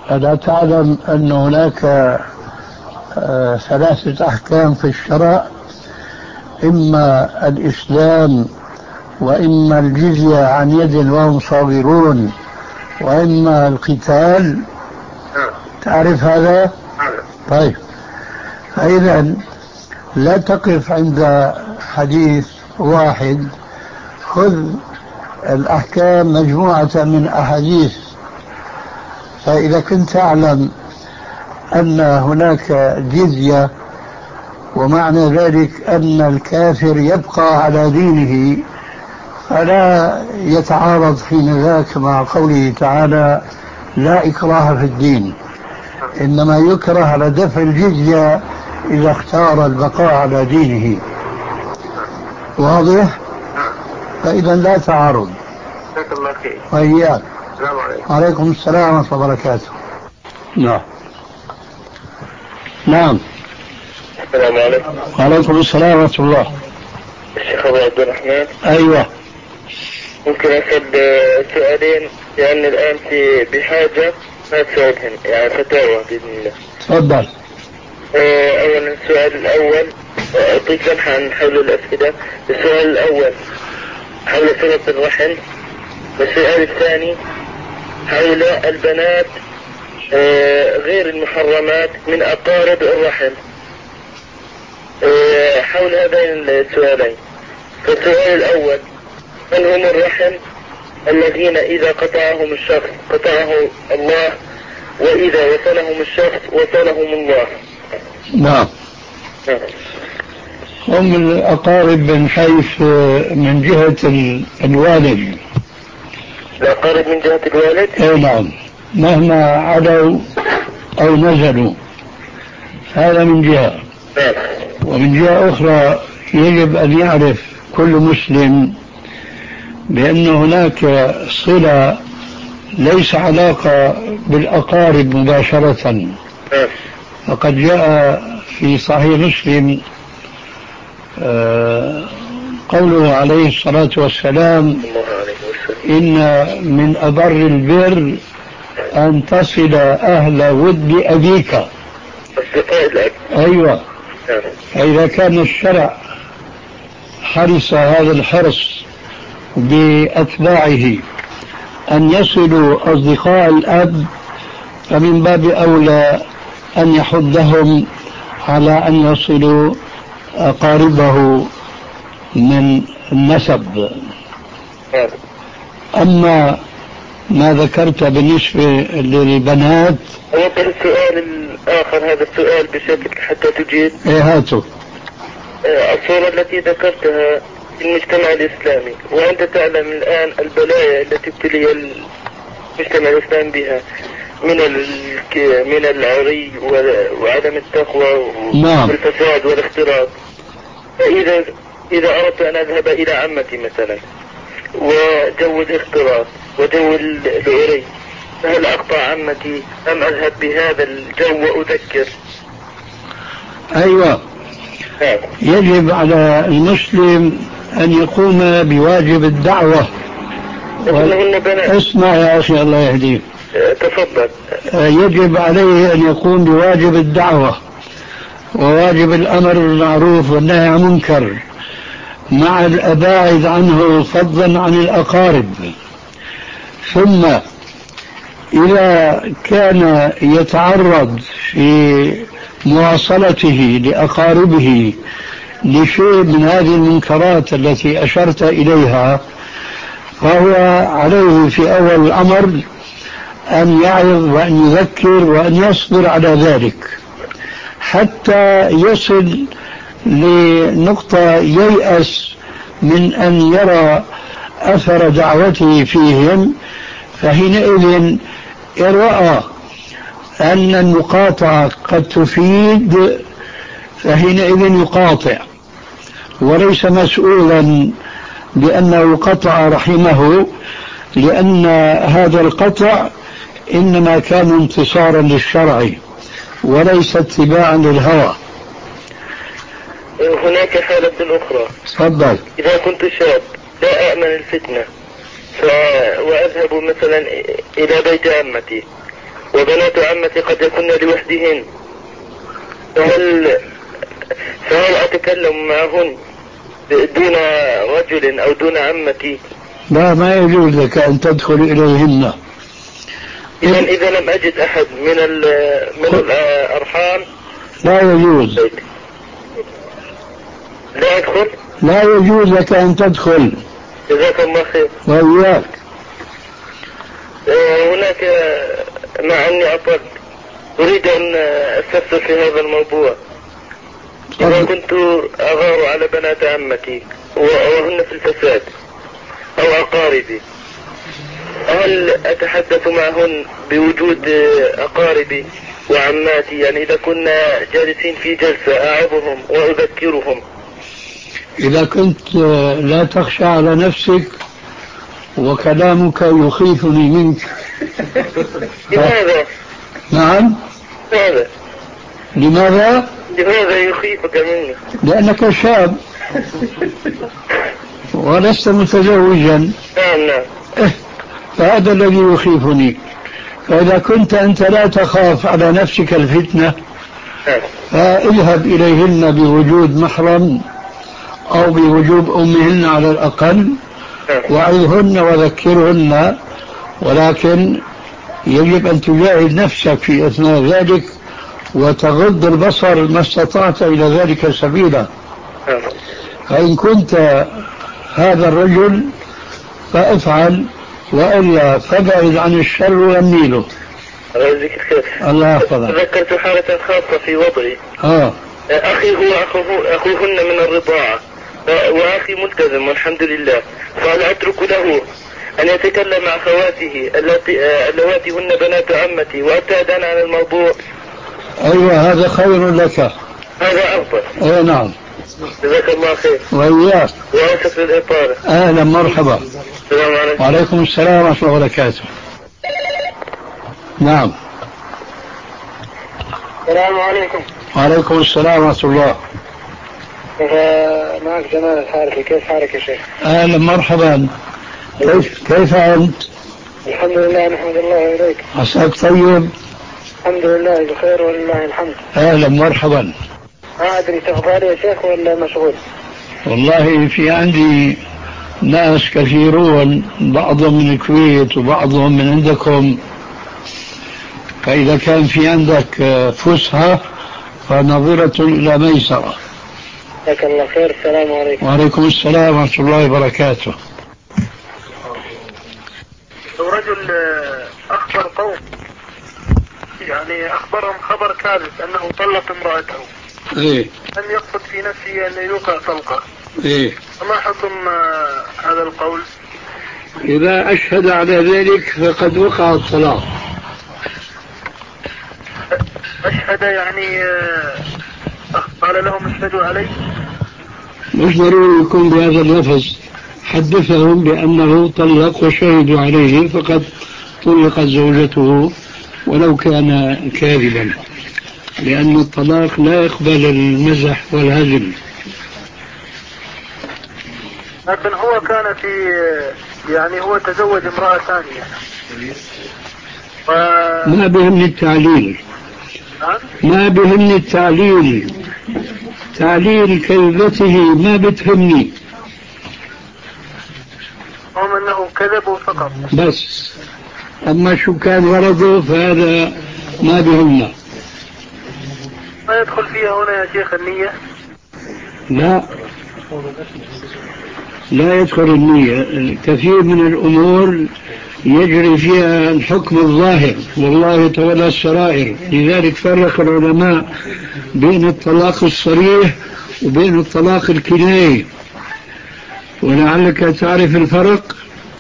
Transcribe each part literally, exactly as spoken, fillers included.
ألا تعلم أن هناك آه ثلاثة أحكام في الشرع، إما الإسلام، وإما الجزية عن يد وهم صاغرون، وإما القتال؟ تعرف هذا؟ طيب، فإذا لا تقف عند حديث واحد، خذ الأحكام مجموعة من أحاديث. فإذا كنت تعلم أن هناك جزية ومعنى ذلك أن الكافر يبقى على دينه، فلا يتعارض حين ذاك مع قوله تعالى لا إكراه في الدين، إنما يكره على دفع الجزية إذا اختار البقاء على دينه. واضح؟ فإذا لا تعارض. جزاك الله خير. وإياك. السلام عليكم. وعليكم السلام ورحمة الله وبركاته. نعم نعم. السلام عليكم. وعليكم السلام ورحمة الله. الشيخ أبو عبد الرحمن. أيوة. ممكن أسأل سؤالين لأن الآن في بحاجة ما تسألهن يعني فتاوى بإذن الله. تفضل. أولا السؤال الأول أعطيك لمحة عن حول الأسئلة. السؤال الأول حول صلة الرحم، والسؤال الثاني حول البنات غير المحرمات من أقارب الرحم. حول هذين السؤالين، فالسؤال الأول من هم الرحم الذين إذا قطعهم الشخص قطعه الله، وإذا وصلهم الشخص وصلهم الله؟ نعم. هم الأقارب من حيث من جهة الوالد. الأقارب من جهة الوالد؟ اي نعم، مهما علوا أو نزلوا، هذا من جهة. ومن جهة أخرى يجب أن يعرف كل مسلم بأن هناك صلة ليس علاقة بالأقارب مباشرة. فقد جاء في صحيح مسلم قوله عليه الصلاة والسلام إن من أبر البر أن تصل أهل ود أبيك. أيوة. فإذا كان الشرع حرص هذا الحرص بأتباعه أن يصلوا أصدقاء الأب، فمن باب أولى أن يحضهم على أن يصلوا أقاربه من النسب. أما ما ذكرت بالنسبة للبنات، أوضح السؤال الآخر هذا السؤال بشكل حتى تجيب. إيه هاتوا. الصورة التي ذكرتها في المجتمع الإسلامي، وأنت تعلم الآن البلايا التي ابتلي المجتمع الإسلامي بها من من العري وعدم التقوى والفساد والاختلاط. فإذا إذا أردت أن أذهب إلى عمتي مثلا وجو الاختلاط وجو العري، فهل أقطع عمتي أم أذهب بهذا الجو وأذكر؟ أيوة. يجب على المسلم أن يقوم بواجب الدعوة. و... اسمع يا أخي الله يهديك. تفضل. يجب عليه أن يقوم بواجب الدعوة وواجب الأمر بالمعروف والنهي عن المنكر، مع الأباعد عنه فضلا عن الأقارب. ثم إذا كان يتعرض في مواصلته لأقاربه لشيء من هذه المنكرات التي أشرت إليها، فهو عليه في أول الأمر أن يعظ وأن يذكر وأن يصبر على ذلك حتى يصل لنقطة ييأس من أن يرى أثر دعوته فيهم. فحينئذ إن رأى أن المقاطعة قد تفيد فحينئذ يقاطع، وليس مسؤولا بأنه قطع رحمه، لأن هذا القطع إنما كان انتصارا للشرع وليس اتباعا للهوى. هناك حالة أخرى. تفضل. إذا كنت شاب لا أأمن الفتنة ف... وأذهب مثلا إلى بيت عمتي وبنات عمتي قد يكون لوحدهن، فهل فهل أتكلم معهن دون رجل أو دون عمتي؟ لا، ما يجوز لك أن تدخل إليهن. إذا إذا لم أجد أحد من من الأرحام لا يجوز. لا أدخل. لا يجوز لك أن تدخل. جزاك الله خير. وإياك. هناك مع أني أطلت أريد أن أستفسر في هذا الموضوع. إذا كنت أغار على بنات عمتي وهن في الفساد أو أقاربي، هل أتحدث معهن بوجود أقاربي وعماتي؟ يعني إذا كنا جالسين في جلسة أعظهم وأذكرهم. إذا كنت لا تخشى على نفسك وكلامك يخيفني منك. لماذا؟ نعم. لماذا؟ لماذا؟ لماذا يخيفك مني؟ لأنك شاب ولست متزوجا. نعم نعم. فهذا الذي يخيفني. فإذا كنت أنت لا تخاف على نفسك الفتنة فاذهب إليهن بوجود محرم أو بوجود أمهن على الأقل، وعظهن وذكرهن، ولكن يجب أن تجاهد نفسك في أثناء ذلك وتغض البصر ما استطعت إلى ذلك سبيلا. فإن كنت هذا الرجل فافعل، وإلا فابعد عن الشر والنيل. الله يحفظك. تذكرت حالة خاصة في وضعي. آه. أخي هو أخوه أخوهن من الرضاعة، وأخي ملتزم والحمد لله، فهل أترك له أن يتكلم مع أخواته اللواتي هن بنات عمتي وأبتعد عن الموضوع؟ أيوة، هذا خير لك. هذا أفضل. أي نعم. جزاك الله خير. وإياك. وأسف للإطالة. أهلا مرحبا. السلام عليكم. وعليكم السلام ورحمة الله وبركاته. نعم. السلام عليكم. وعليكم السلام ورحمة الله. معك جمال الحارثي، كيف حالك يا شيخ؟ أهلا مرحبا. كيف كيف أنت؟ الحمد لله، نحمد الله إليك. عساك طيب؟ الحمد لله بخير ولله الحمد. أهلا مرحبا. ما أدري تفضل يا شيخ ولا مشغول؟ والله في عندي ناس كثيرون، بعضهم من الكويت وبعضهم من عندكم، فإذا كان في عندك فسحة فنظرة إلى ميسرة. جزاك الله خير. السلام عليكم. وعليكم السلام ورحمة الله وبركاته. رجل أخبر قوم، يعني أخبرهم خبر كاذب أنه طلق امرأته. إيه. لم يقصد في نفسه أن يوقع طلقة. إيه. فما حكم هذا القول؟ إذا أشهد على ذلك فقد وقع الطلاق. أشهد يعني قال لهم اشهدوا عليه؟ مش ضروري يكون بهذا اللفظ. حدثهم بأنه طلق وشهدوا عليه فقد طلقت زوجته ولو كان كاذبا، لأن الطلاق لا يقبل المزح والهزل. لكن هو كان في يعني هو تزوج امرأة ثانية. و... ما بهمني التعليل. ما بهمني التعليل. تعليل كذبته ما بتهمني. هم أنه كذبوا فقط بس. أما شو كان غرضه فهذا ما بهمنا. ما يدخل فيها هنا يا شيخ النية؟ لا، لا يدخل النية. كثير من الأمور يجري فيها الحكم الظاهر والله يتولى السرائر. لذلك فرق العلماء بين الطلاق الصريح وبين الطلاق الكنايي، ولعلك تعرف الفرق.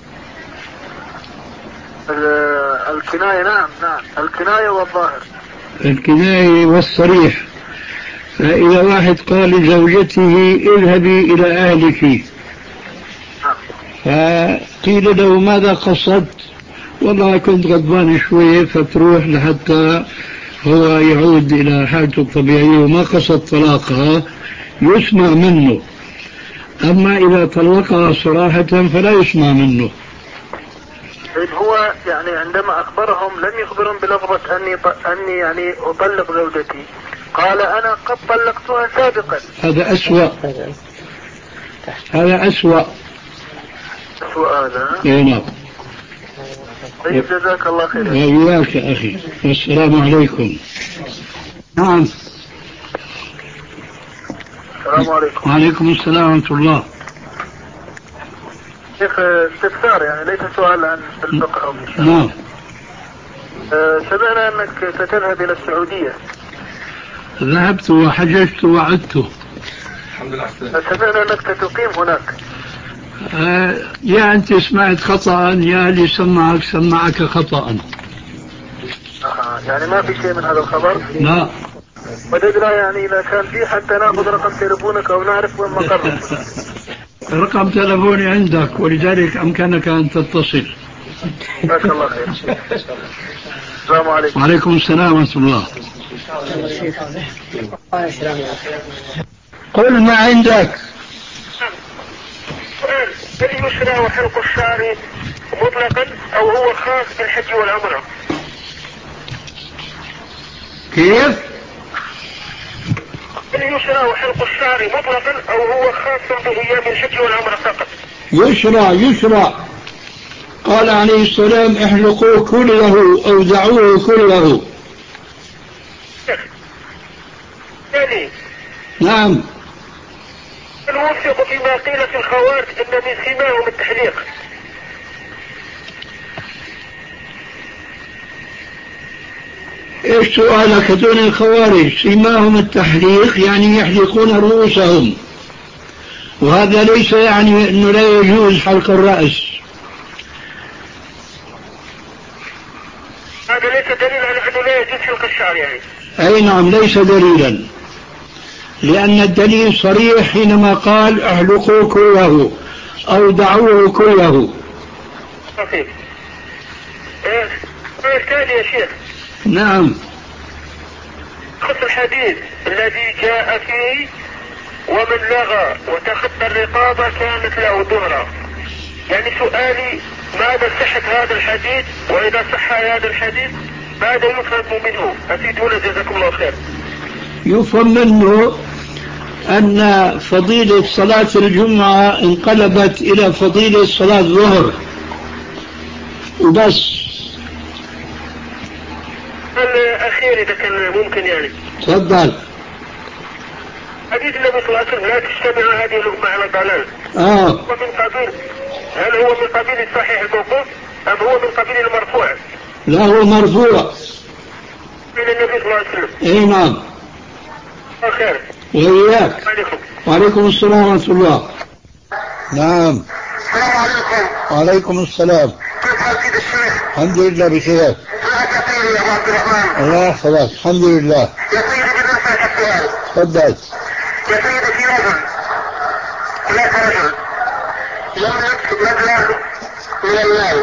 الكناية نعم نعم الكناية والظاهر. الكناية والصريح. فإذا واحد قال لزوجته اذهبي إلى أهلك، فقيل له ماذا قصدت؟ والله كنت غضبان شوية، فتروح لحتى هو يعود إلى حالته الطبيعية وما قصد طلاقها، يسمع منه. أما إذا طلقها صراحة فلا يسمع منه. إذ هو يعني عندما أخبرهم لم يخبرهم بلفظة أني أني يعني أطلق زوجتي، قال أنا قد طلقتها سابقا. هذا أسوأ، هذا أسوأ أسوأ هذا. إيه نعم. طيب جزاك الله خير. وإياك أخي، والسلام عليكم. نعم. السلام عليكم. وعليكم السلام ورحمة الله. شيخ استفسار يعني ليس سؤال عن الفقه أو الشرع. نعم. أه سمعنا أنك ستذهب إلى السعودية. ذهبت وحججت وعدت. الحمد لله. سمعنا أنك ستقيم هناك. آه يا أنت سمعت خطأ يا اللي سمعك سمعك خطأ. آه يعني ما في شيء من هذا الخبر؟ لا. وددنا يعني إذا كان في حتى نأخذ رقم تليفونك أو نعرف وين مقرك. رقم تليفوني عندك ولذلك أمكنك أن تتصل. جزاك الله خير. السلام عليكم. وعليكم السلام ورحمة الله. قل ما عندك. سؤال: هل يشرع حلق الشعر مطلقا أو هو خاص بالحج والعمرة؟ كيف؟ هل يشرع حلق الشعر مطلقا أو هو خاص بأيام الحج والعمرة فقط؟ يشرع يشرع. قال عليه السلام: احلقوا كله أو دعوه كله. ثاني: نعم. الموفق فيما قيل في الخوارج ان من سماهم التحليق. ايش سؤالك دون الخوارج؟ سماهم التحليق يعني يحلقون رؤوسهم، وهذا ليس يعني انه لا يجوز حلق الرأس. هذا ليس دليل على انه لا يجوز حلق الشعر يعني. اي نعم، ليس دليلا، لأن الدليل صريح حينما قال احلقوا كله أو دعوه كله. صحيح. ايه الثاني يا شيخ. نعم. خص الحديث الذي جاء فيه: ومن لغى وتخطى الرقابة كانت له دهرة. يعني سؤالي: ماذا صحة هذا الحديث؟ وإذا صح هذا الحديث ماذا يفهم منه؟ أفيدونا جزاكم الله خير. يفهم منه أن فضيلة صلاة الجمعة انقلبت إلى فضيلة صلاة الظهر وبس. الأخير إذا كان ممكن يعني. تفضل. حديث النبي صلى الله عليه وسلم: لا تجتمع هذه الأمة على ضلال. آه. ومن قبيل، هل هو من قبيل الصحيح الموقوف أم هو من قبيل المرفوع؟ لا، هو مرفوع من النبي صلى الله عليه وسلم. اي نعم. خير. وإياك. عليكم. وعليكم السلام ورحمة الله. نعم. السلام عليكم. وعليكم السلام. كيف حال سيد الشيخ؟ الحمد لله بخير. معك يا سيدي يا أبو عبد الرحمن. الله يحفظك. الحمد لله. يا سيدي بدي أسألك سؤال. تفضل. يا سيدي في رجل، هناك رجل يملك مبلغ من المال.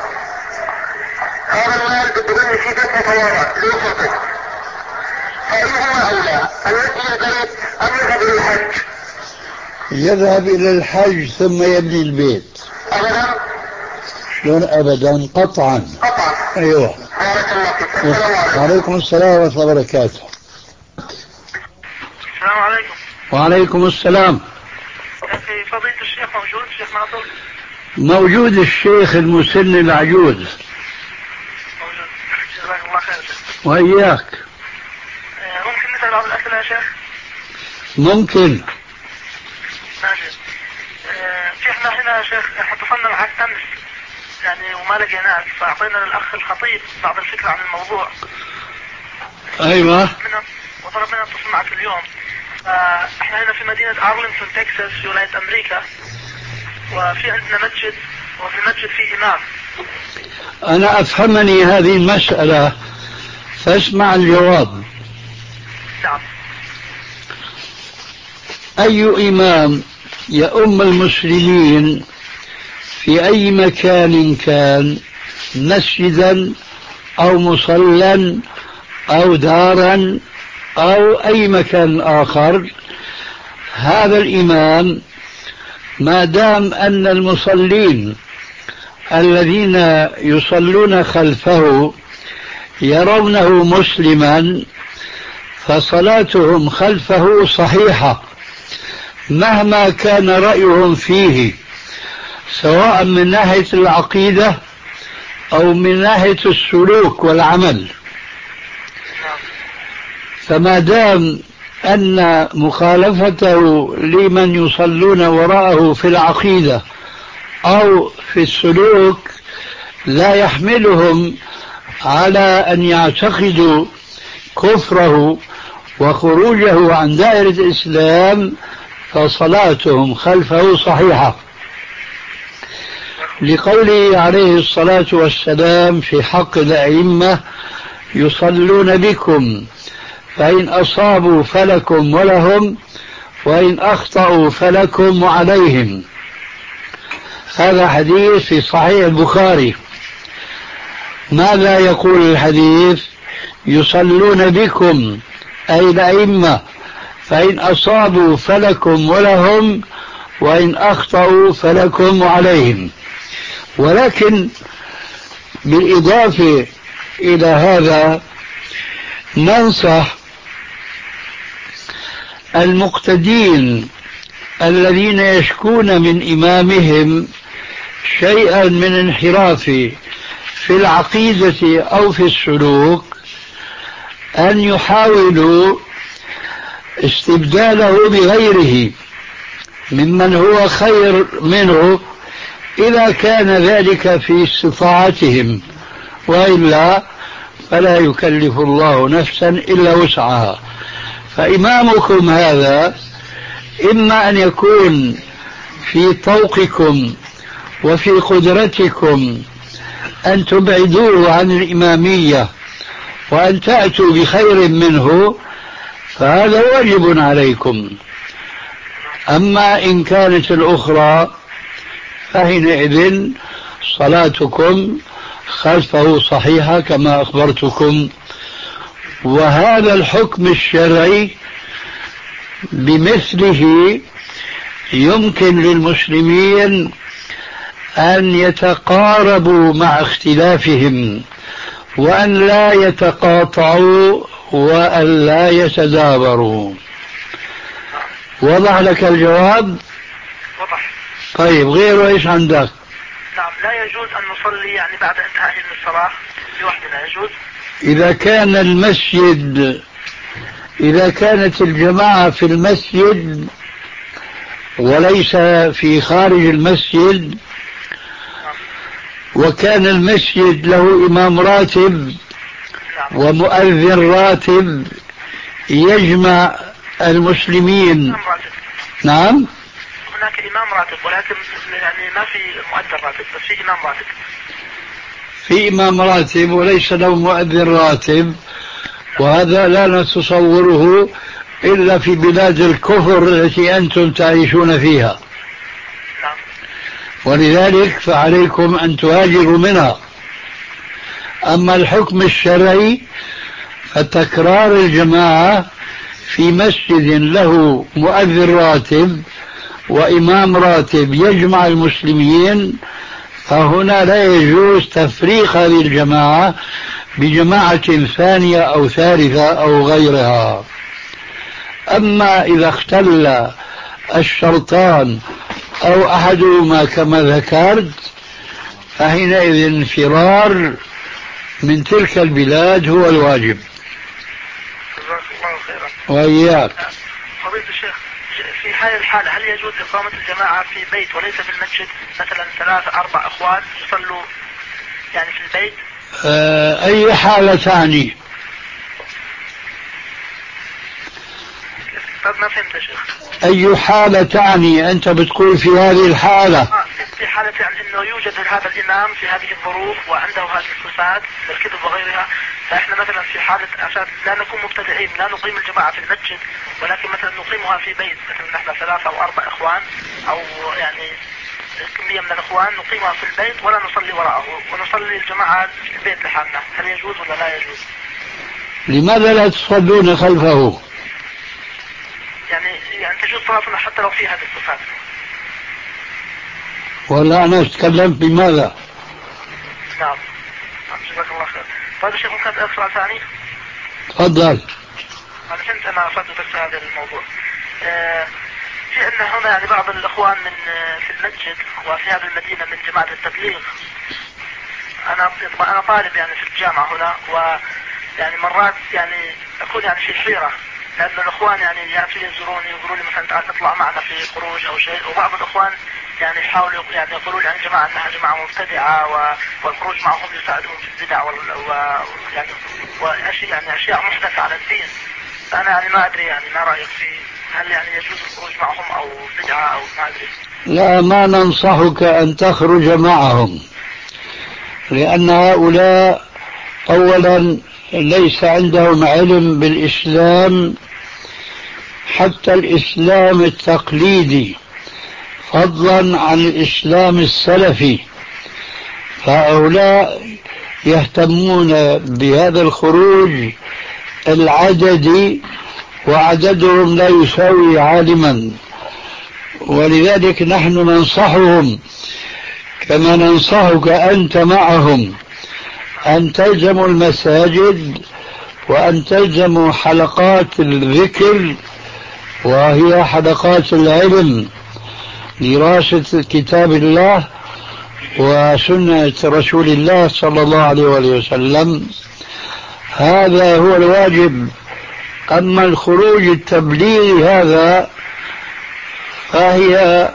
هذا المال بده مني في بيت متواضع لأسرته. فأيهما أولى؟ أن يبني البيت أم يذهب إلى الحج؟ يذهب إلى الحج ثم يبني البيت. أبدا؟ شلون أبدا؟ قطعا. قطعا. أيوه. بارك الله فيك. السلام عليكم. وعليكم السلام ورحمة الله وبركاته. السلام عليكم. وعليكم السلام. أخي فضيلة الشيخ موجود؟ الشيخ ناصر؟ موجود الشيخ المسن العجوز. موجود. جزاك الله خير. وإياك. ممكن نسأل بعض الأسئلة يا شيخ؟ ممكن. ماشي. شيخنا هنا يا شيخ اتصلنا معك أمس يعني وما لقيناك، فأعطينا للأخ الخطيب بعض الفكرة عن الموضوع. أيوة. وطلبنا نتصل معك اليوم. احنا هنا في مدينة أرلينغتون تكساس في ولاية أمريكا، وفي عندنا مسجد، وفي المسجد في إمام. أنا أفهمني هذه المسألة، فاسمع الجواب. نعم. أي إمام يؤم المسلمين في أي مكان كان، مسجدا أو مصلى أو دارا أو أي مكان آخر، هذا الإمام ما دام أن المصلين الذين يصلون خلفه يرونه مسلما فصلاتهم خلفه صحيحة مهما كان رأيهم فيه، سواء من ناحية العقيدة أو من ناحية السلوك والعمل. فما دام أن مخالفته لمن يصلون وراءه في العقيدة أو في السلوك لا يحملهم على أن يعتقدوا كفره وخروجه عن دائرة الإسلام، فصلاتهم خلفه صحيحة، لقوله عليه الصلاة والسلام في حق الأئمة: يصلون بكم فإن أصابوا فلكم ولهم وإن أخطأوا فلكم وعليهم. هذا حديث في صحيح البخاري. ماذا يقول الحديث؟ يصلون بكم أي الأئمة فإن أصابوا فلكم ولهم وإن أخطأوا فلكم وعليهم. ولكن بالإضافة إلى هذا ننصح المقتدين الذين يشكون من إمامهم شيئا من انحراف في العقيدة أو في السلوك أن يحاولوا استبداله بغيره ممن هو خير منه إذا كان ذلك في استطاعتهم، وإلا فلا يكلف الله نفسا إلا وسعها. فإمامكم هذا إما أن يكون في طوقكم وفي قدرتكم أن تبعدوه عن الإمامية وأن تأتوا بخير منه، فهذا واجب عليكم. أما إن كانت الأخرى فحينئذ صلاتكم خلفه صحيحة كما أخبرتكم. وهذا الحكم الشرعي بمثله يمكن للمسلمين أن يتقاربوا مع اختلافهم وأن لا يتقاطعوا وأن لا يتدابروا. وضح لك الجواب؟ وضح. طيب، غيره إيش عندك؟ نعم، لا يجوز أن نصلي يعني بعد انتهاء من الصلاة لوحدنا، يجوز؟ إذا كان المسجد إذا كانت الجماعة في المسجد وليس في خارج المسجد، وكان المسجد له إمام راتب ومؤذن راتب يجمع المسلمين. نعم، هناك إمام راتب ولكن يعني ما في مؤذن راتب، بس في إمام راتب. في إمام راتب وليس له مؤذن راتب، وهذا لا نتصوره إلا في بلاد الكفر التي أنتم تعيشون فيها، ولذلك فعليكم أن تهاجروا منها. أما الحكم الشرعي فتكرار الجماعة في مسجد له مؤذن راتب وإمام راتب يجمع المسلمين، فهنا لا يجوز تفريق هذه الجماعة بجماعة ثانية أو ثالثة أو غيرها. أما إذا اختل الشرطان أو أحدهما كما ذكرت، فحينئذ انفرار من تلك البلاد هو الواجب. جزاك الله خيرا. وإياك. فضيلة الشيخ، في هذه الحالة هل يجوز إقامة الجماعة في بيت وليس في المسجد؟ مثلا ثلاثة أربع أخوان يصلوا يعني في البيت. آه أي حالة تعني؟ ما فهمت يا شيخ. أي حالة تعني؟ أنت بتقول في هذه الحالة. آه في حالة يعني أنه يوجد هذا الإمام في هذه الظروف وعنده هذه الصفات الكذب وغيرها، فإحنا مثلا في حالة عشان لا نكون مبتدعين لا نقيم الجماعة في المسجد، ولكن مثلا نقيمها في بيت، مثلا نحن ثلاثة أو أربع إخوان أو يعني كمية من الإخوان نقيمها في البيت ولا نصلي وراءه ونصلي الجماعة في البيت لحالنا، هل يجوز ولا لا يجوز؟ لماذا لا تصلون خلفه؟ يعني يعني تجوز صلاتنا حتى لو في هذه الصفات. ولا أنا أتكلم بماذا؟ نعم. جزاك الله خير. طيب الشيخ ممكن أسأل سؤال ثاني؟ تفضل. أنا فهمت أنا فتوتك في هذا الموضوع. آه في أن هنا يعني بعض الإخوان من في المسجد وفي هذه المدينة من جماعة التبليغ. أنا أنا طالب يعني في الجامعة هنا، ويعني مرات يعني أكون يعني في حيرة، لأن الإخوان يعني يأتوا يزوروني يقولوا لي مثلا تعال تطلع معنا في خروج أو شيء، وبعض الإخوان يعني يحاولوا يعني يقولوا لي عن جماعة أنها جماعة مبتدعة والخروج معهم يساعدهم في البدع ويعني وأشياء يعني أشياء محدثة على الدين. أنا يعني ما أدري يعني ما رأيك في هل يعني يجوز الخروج معهم أو بدعة أو ما أدري. لا، ما ننصحك أن تخرج معهم، لأن هؤلاء أولا ليس عندهم علم بالإسلام، حتى الإسلام التقليدي، فضلا عن الإسلام السلفي. فهؤلاء يهتمون بهذا الخروج العددي، وعددهم لا يساوي عالما، ولذلك نحن ننصحهم كما ننصحك أنت معهم أن تلزموا المساجد وأن تلزموا حلقات الذكر، وهي حلقات العلم، دراسة كتاب الله وسنة رسول الله صلى الله عليه وسلم. هذا هو الواجب. أما الخروج التبليغي هذا فهي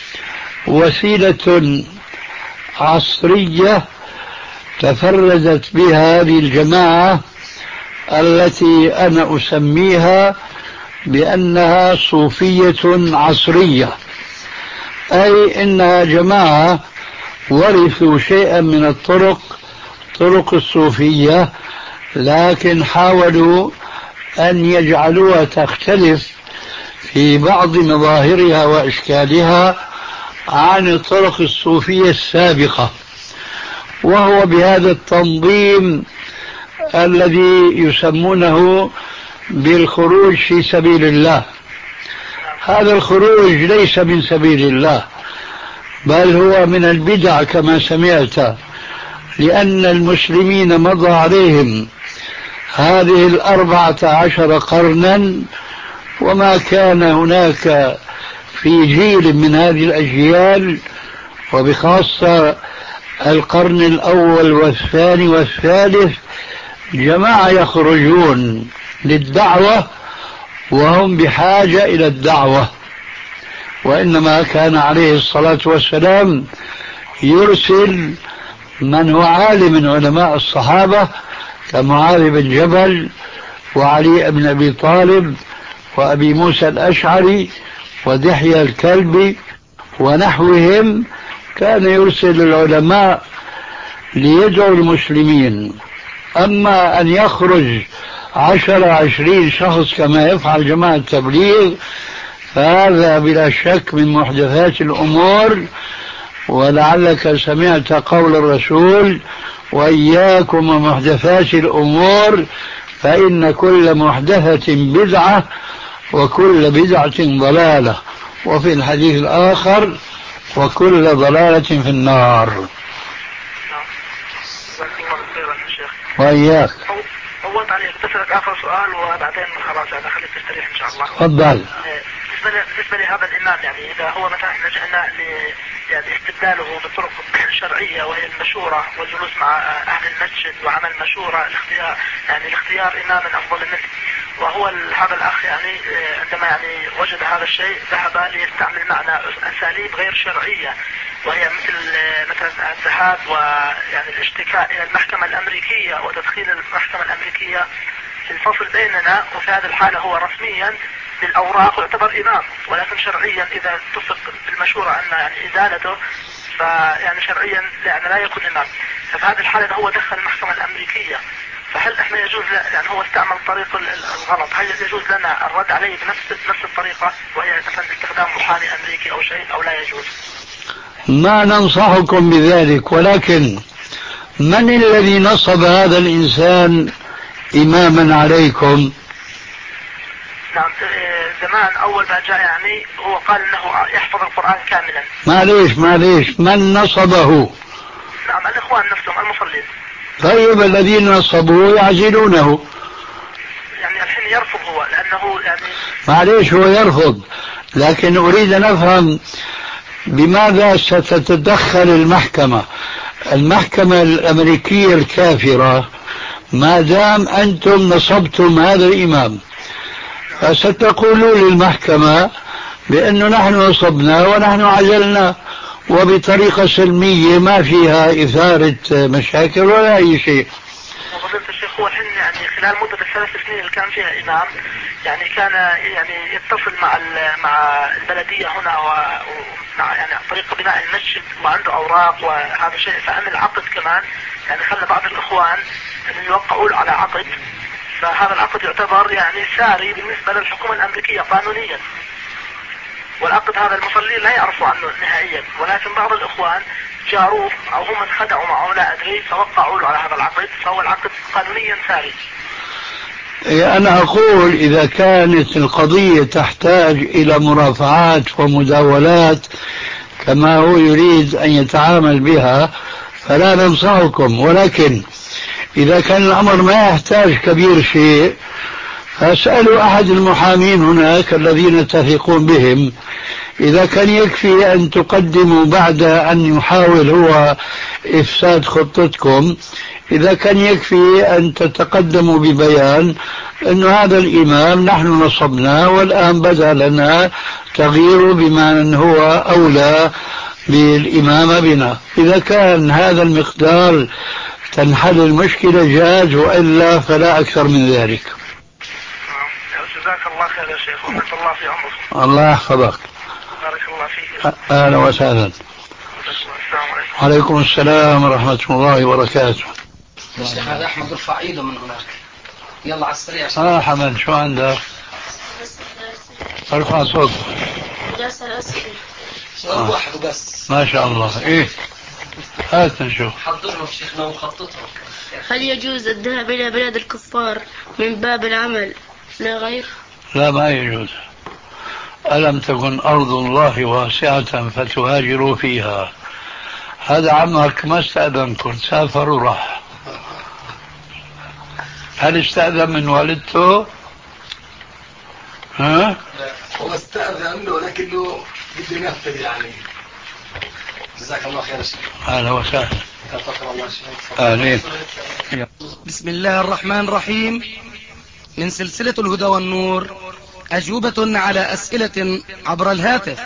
وسيلة عصرية تفردت بها هذه الجماعة التي أنا أسميها بأنها صوفية عصرية، أي إنها جماعة ورثوا شيئا من الطرق طرق الصوفية، لكن حاولوا أن يجعلوها تختلف في بعض مظاهرها وأشكالها عن الطرق الصوفية السابقة، وهو بهذا التنظيم الذي يسمونه بالخروج في سبيل الله. هذا الخروج ليس من سبيل الله، بل هو من البدع كما سمعت، لأن المسلمين مضى عليهم هذه الأربعة عشر قرنا، وما كان هناك في جيل من هذه الأجيال، وبخاصة القرن الأول والثاني والثالث، جماعة يخرجون للدعوة وهم بحاجة إلى الدعوة، وإنما كان عليه الصلاة والسلام يرسل من هو عالم من علماء الصحابة كمعاذ بن جبل وعلي بن أبي طالب وأبي موسى الأشعري ودحية الكلبي ونحوهم، كان يرسل العلماء ليدعو المسلمين. أما أن يخرج عشر عشرين شخص كما يفعل جماعة التبليغ فهذا بلا شك من محدثات الأمور، ولعلك سمعت قول الرسول: وإياكم ومحدثات الأمور فإن كل محدثة بدعة وكل بدعة ضلالة، وفي الحديث الآخر: وكل ضلالة في النار. وإياك. أول تعليق بسألك آخر سؤال وبعدين خلاص أنا خليك تستريح إن شاء الله. تفضل. بالنسبة لهذا الإمام، يعني إذا هو مثلا لجأنا يعني استبداله بطرق شرعية وهي المشورة والجلوس مع أهل المسجد وعمل مشورة الاختيار، يعني الاختيار إماما أفضل منه، وهو هذا الأخ يعني عندما يعني وجد هذا الشيء ذهب ليستعمل معنا أساليب غير شرعية، وهي مثل مثلا الذهاب ويعني الاشتكاء إلى المحكمة الأمريكية وتدخيل المحكمة الأمريكية في الفصل بيننا، وفي هذه الحالة هو رسميا بالأوراق يعتبر إمام، ولكن شرعيا إذا اتفق بالمشورة أن يعني إزالته فيعني شرعيا يعني لا يكون إمام. ففي هذه الحالة هو دخل المحكمة الأمريكية، فهل احنا يجوز يعني هو استعمل طريق الغلط، هل يجوز لنا الرد عليه بنفس نفس الطريقة وهي مثلا استخدام محامي أمريكي أو شيء، أو لا يجوز؟ ما ننصحكم بذلك، ولكن من الذي نصب هذا الإنسان إماما عليكم؟ نعم زمان أول ما جاء يعني هو قال أنه يحفظ القرآن كاملا. معليش معليش من نصبه؟ نعم الإخوان نفسهم المصلين. طيب الذين نصبوه يعزلونه. يعني الحين يرفض هو لأنه يعني معليش هو يرفض، لكن أريد أن أفهم بماذا ستتدخل المحكمة المحكمة الأمريكية الكافرة ما دام أنتم نصبتم هذا الإمام، فستقولوا للمحكمة بأنه نحن نصبنا ونحن عزلنا وبطريقة سلمية ما فيها إثارة مشاكل ولا أي شيء. فضيلة الشيخ هو الحين يعني خلال مدة الثلاث سنين اللي كان فيها إمام يعني كان يعني يتصل مع مع البلدية هنا ومع يعني طريقة بناء المسجد وعنده أوراق وهذا شيء، فعمل عقد كمان يعني خلى بعض الإخوان أن يوقعوا على عقد، فهذا العقد يعتبر يعني ساري بالنسبة للحكومة الأمريكية قانونيا، والعقد هذا المصلين لا يعرفوا عنه نهائيا، ولكن بعض الإخوان جاروه أو هم انخدعوا معه لا أدري فوقعوا له على هذا العقد، فهو العقد قانونيا ساري. أنا أقول إذا كانت القضية تحتاج إلى مرافعات ومداولات كما هو يريد أن يتعامل بها فلا ننصحكم، ولكن إذا كان الأمر ما يحتاج كبير شيء فاسألوا أحد المحامين هناك الذين تثقون بهم إذا كان يكفي أن تقدموا بعد أن يحاول هو إفساد خطتكم، إذا كان يكفي أن تتقدموا ببيان أن هذا الإمام نحن نصبنا والآن بدا لنا تغيير بمن هو أولى بالإمامة بنا. إذا كان هذا المقدار تنحل المشكلة جاز، وإلا فلا أكثر من ذلك. جزاك الله خير يا شيخ وبارك الله في عمرك. الله يحفظك. بارك الله فيك. أهلا وسهلا. السلام عليكم. وعليكم السلام ورحمة الله وبركاته. الشيخ هذا أحمد ارفع ايده من هناك. يلا على السريع. اه حمد شو عندك؟ ارفع صوت. سؤال واحد وبس. ما شاء الله. ايه هات نشوف. حضرهم شيخنا وخططهم. هل يجوز الذهاب إلى بلاد الكفار من باب العمل لا غير؟ لا ما يجوز. ألم تكن أرض الله واسعة فتهاجروا فيها. هذا عمك ما استأذنكم، سافر وراح. هل استأذن من والدته؟ ها؟ هو استأذن ولكنه بده ينفذ يعني. جزاك الله خير شيخ. أهلا وسهلا. الله شيخ. أهلين. بسم الله الرحمن الرحيم. من سلسلة الهدى والنور أجوبة على أسئلة عبر الهاتف.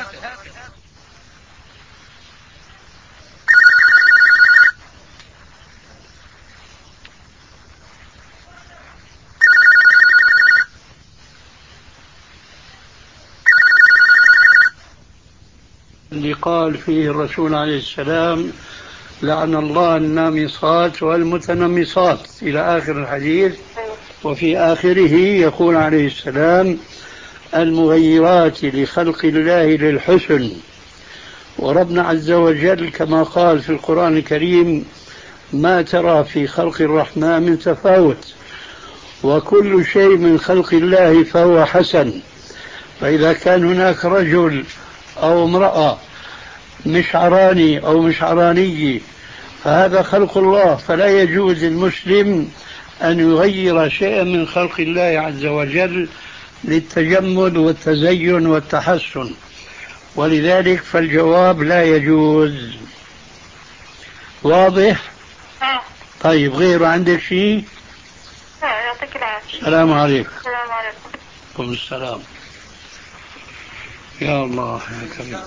اللي قال فيه الرسول عليه السلام لعن الله النامصات والمتنمصات إلى آخر الحديث، وفي آخره يقول عليه السلام المغيرات لخلق الله للحسن. وربنا عز وجل كما قال في القرآن الكريم ما ترى في خلق الرحمن من تفاوت وكل شيء من خلق الله فهو حسن. فإذا كان هناك رجل أو امرأة مشعراني أو مشعراني فهذا خلق الله، فلا يجوز للمسلم أن يغير شيئا من خلق الله عز وجل للتجمل والتزين والتحسن، ولذلك فالجواب لا يجوز. واضح؟ طيب غير عندك شيء؟ يعطيك العافية. السلام عليكم. السلام عليكم. وعليكم السلام. يا الله يا كريم.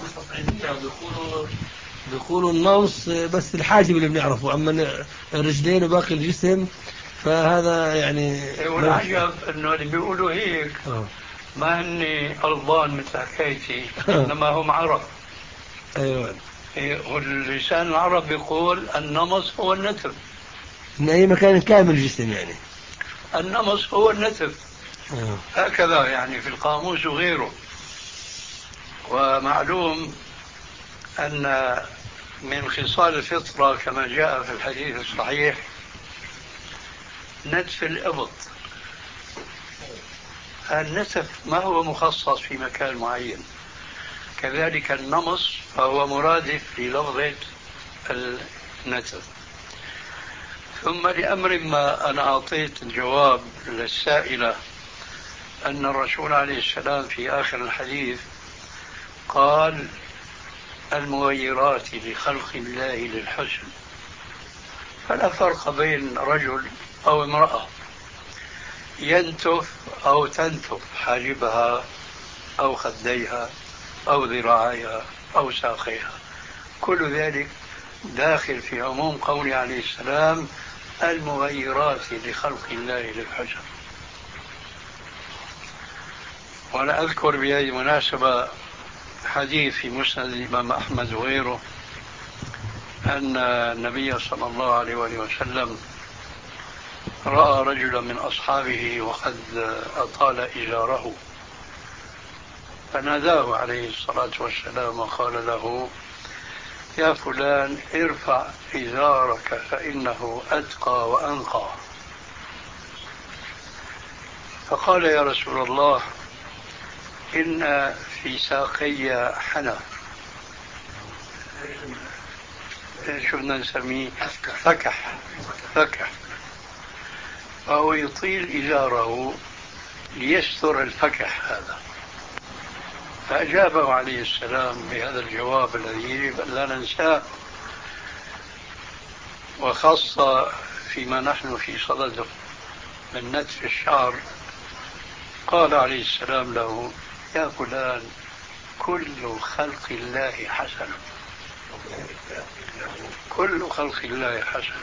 بيقولوا النوص بس الحاجب اللي بنعرفه، اما الرجلين وباقي الجسم فهذا يعني. والعجب انه اللي بيقولوا هيك ما هن ألبان مثل حكايتي انما هم عرب. ايوه. واللسان العرب بيقول النمص هو النتف. من اي مكان كامل الجسم يعني. النمص هو النتف. أيوة. هكذا يعني في القاموس وغيره. ومعلوم أن من خصال الفطرة كما جاء في الحديث الصحيح نتف الإبط. النتف ما هو مخصص في مكان معين، كذلك النمص فهو مرادف للفظة نتف. ثم لأمر ما أنا أعطيت الجواب للسائلة أن الرسول عليه السلام في آخر الحديث قال المغيرات لخلق الله للحسن، فلا فرق بين رجل أو امرأة ينتف أو تنتف حاجبها أو خديها أو ذراعيها أو ساقيها، كل ذلك داخل في عموم قوله عليه السلام المغيرات لخلق الله للحسن. وأنا أذكر بهذه المناسبة حديث في مسند الإمام أحمد وغيره أن النبي صلى الله عليه وسلم رأى رجلا من أصحابه وقد أطال إزاره، فناداه عليه الصلاة والسلام وقال له يا فلان ارفع إزارك فإنه أتقى وأنقى. فقال يا رسول الله إن في ساقي حنى، شو بدنا نسميه؟ فكح فكح، فهو يطيل إزاره ليستر الفكح هذا. فأجابه عليه السلام بهذا الجواب الذي يجب أن لا ننساه، وخاصة فيما نحن في صدده من نتف الشعر. قال عليه السلام له يا فلان كل خلق الله حسن، كل خلق الله حسن.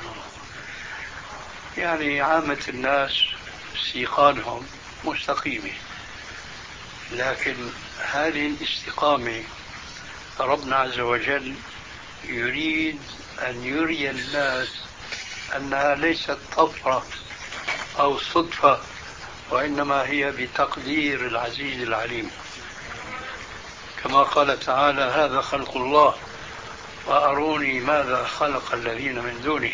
يعني عامة الناس استيقانهم مستقيمة، لكن هذه الاستقامة ربنا عز وجل يريد أن يري الناس أنها ليست طفرة أو صدفة، وإنما هي بتقدير العزيز العليم، كما قال تعالى هذا خلق الله وأروني ماذا خلق الذين من دونه.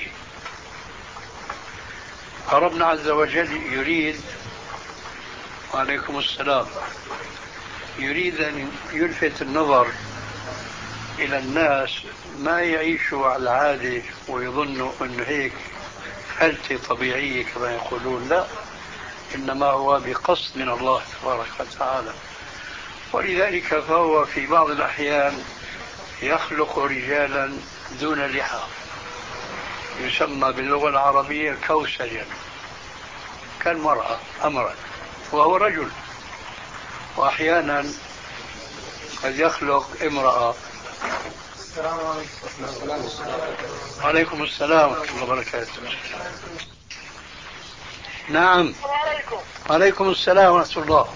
فربنا عز وجل يريد وعليكم السلام يريد أن يلفت النظر إلى الناس ما يعيشوا على العادة ويظنوا أنه هيك حالة طبيعية كما يقولون، لا، إنما هو بقصد من الله تبارك وتعالى. ولذلك فهو في بعض الأحيان يخلق رجالا دون لحى، يسمى باللغة العربية كوسجا، كالمرأة أمرا وهو رجل، وأحيانا قد يخلق امرأة. عليكم السلام ورحمة الله وبركاته. نعم. عليكم السلام ورحمة الله.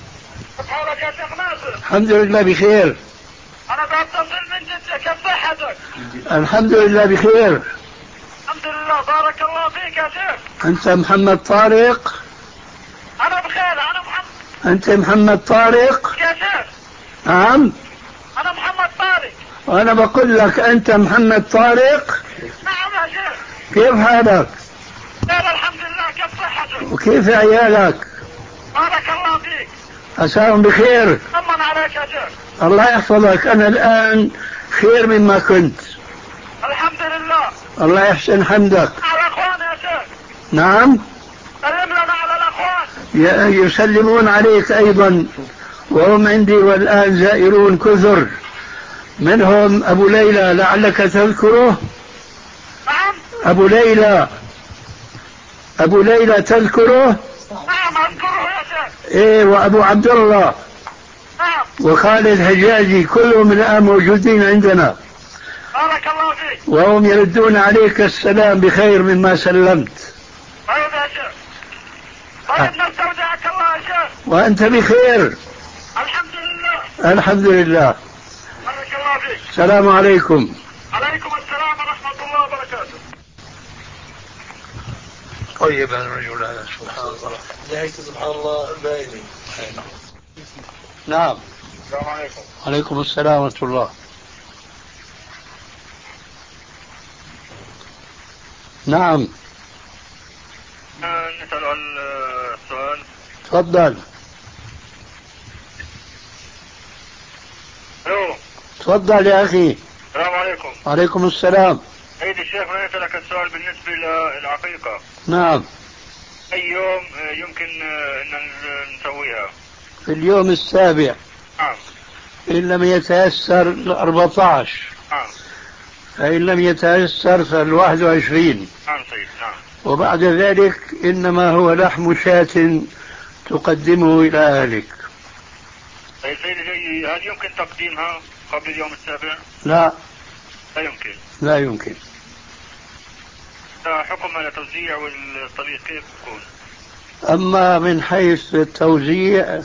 الحمد لله بخير. أنا بتصل من جدة، كيف صحتك؟ الحمد لله بخير. الحمد لله، بارك الله فيك يا شيخ. أنت محمد طارق؟ أنا بخير، أنا محمد. أنت محمد طارق؟ يا شيخ. نعم. أنا محمد طارق. وأنا بقول لك أنت محمد طارق؟ نعم يا شيخ. كيف حالك؟ خير الحمد لله، كيف صحتك؟ وكيف عيالك؟ بارك الله فيك. عساهم بخير. طمن عليك يا شيخ. الله يحفظك، أنا الآن خير مما كنت. الحمد لله. الله يحسن حمدك. على الأخوان يا شيخ. نعم. سلم لنا على الأخوان. يسلمون عليك أيضا، وهم عندي والآن زائرون كثر، منهم أبو ليلى لعلك تذكره. نعم. أبو ليلى أبو ليلى تذكره؟ نعم أذكره يا شيخ. إيه، وأبو عبد الله. نعم. وخالد حجازي، كلهم الآن موجودين عندنا. بارك الله فيك. وهم يردون عليك السلام بخير مما سلمت. طيب يا شيخ. طيب نستودعك الله يا شيخ. وأنت بخير. الحمد لله. الحمد لله. بارك الله فيك. السلام عليكم. عليكم السلام ورحمة الله وبركاته. طيب الرجل هذا سبحان الله. نهايته سبحان الله باينة. نعم. السلام عليكم. عليكم السلام ورحمة الله. نعم. نسأل عن السؤال. تفضل. الو. تفضل يا أخي. السلام عليكم. عليكم السلام. سيد الشيخ بدي لك السؤال بالنسبة للعقيقة. نعم. أي يوم يمكن أن نسويها؟ في اليوم السابع. نعم. إن لم يتيسر الأربعة عشر. نعم. فإن لم يتيسر فالواحد وعشرين. نعم سيد. نعم. وبعد ذلك إنما هو لحم شاة تقدمه إلى أهلك. طيب سيدي، هل يمكن تقديمها قبل اليوم السابع؟ لا. لا يمكن. لا يمكن. حكم على توزيع والطريق كيف يكون؟ أما من حيث التوزيع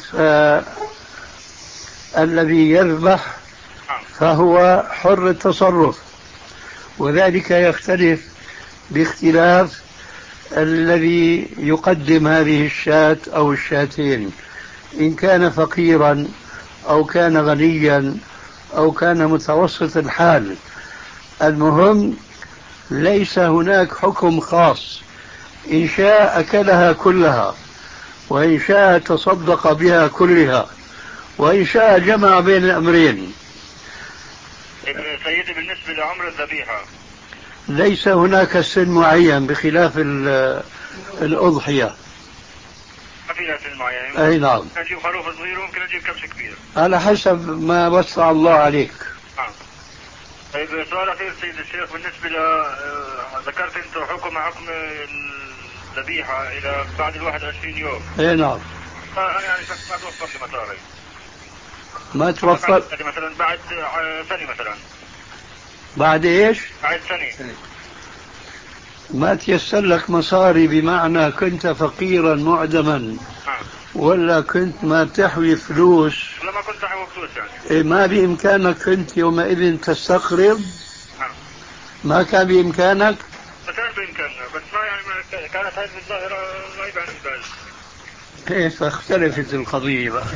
فالذي يذبح فهو حر التصرف، وذلك يختلف باختلاف الذي يقدم هذه الشاة أو الشاتين، إن كان فقيرا أو كان غنيا أو كان متوسط الحال. المهم ليس هناك حكم خاص، إن شاء أكلها كلها، وإن شاء تصدق بها كلها، وإن شاء جمع بين الأمرين. سيدي بالنسبة لعمر الذبيحة ليس هناك سن معين بخلاف الأضحية. ما في سن معين؟ أي نعم. ممكن أجيب خروف صغير وممكن أجيب كبش كبير على حسب ما وسع الله عليك. نعم. طيب سؤال أخير سيد الشيخ، بالنسبة ل ذكرت أنت حكم حكم الذبيحة إلى بعد الواحد وعشرين يوم. أي نعم. أنا يعني ما توفر لي مصاري. ما توفر مثلا بعد سنة مثلا. بعد إيش؟ بعد سنة. ما تيسر لك مصاري بمعنى كنت فقيرا معدما نعم. ولا كنت ما تحوي فلوس؟ ولا ما كنت أحوي فلوس يعني. إيه ما بإمكانك كنت يومئذ تستقرض؟ نعم. ما كان بإمكانك؟ ما كان بإمكاننا، بس ما يعني ما كانت هذه الظاهرة غايبة عن البال. كيف اختلفت القضية بقى؟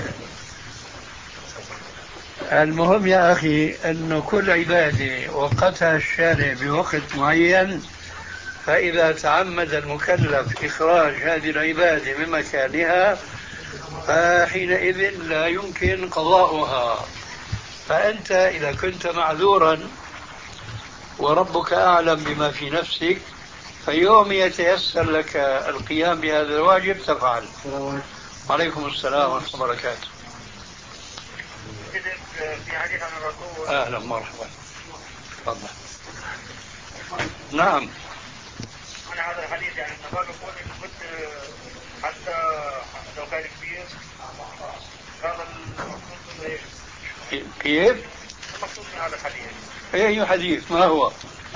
المهم يا أخي أنه كل عبادة وقتها الشارع بوقت معين، فإذا تعمد المكلف إخراج هذه العبادة من مكانها فحينئذ لا يمكن قضاؤها. فأنت إذا كنت معذورا وربك أعلم بما في نفسك، فيوم يتيسر لك القيام بهذا الواجب تفعل. وعليكم السلام ورحمة الله وبركاته. في حديث عن الرسول. أهلا مرحبا. تفضل. نعم. أنا هذا الحديث يعني النبات يقول إن كنت حتى لو كان كبير هذا المقصود إيش؟ كيف؟ المقصود من هذا الحديث. أي حديث؟ ما هو؟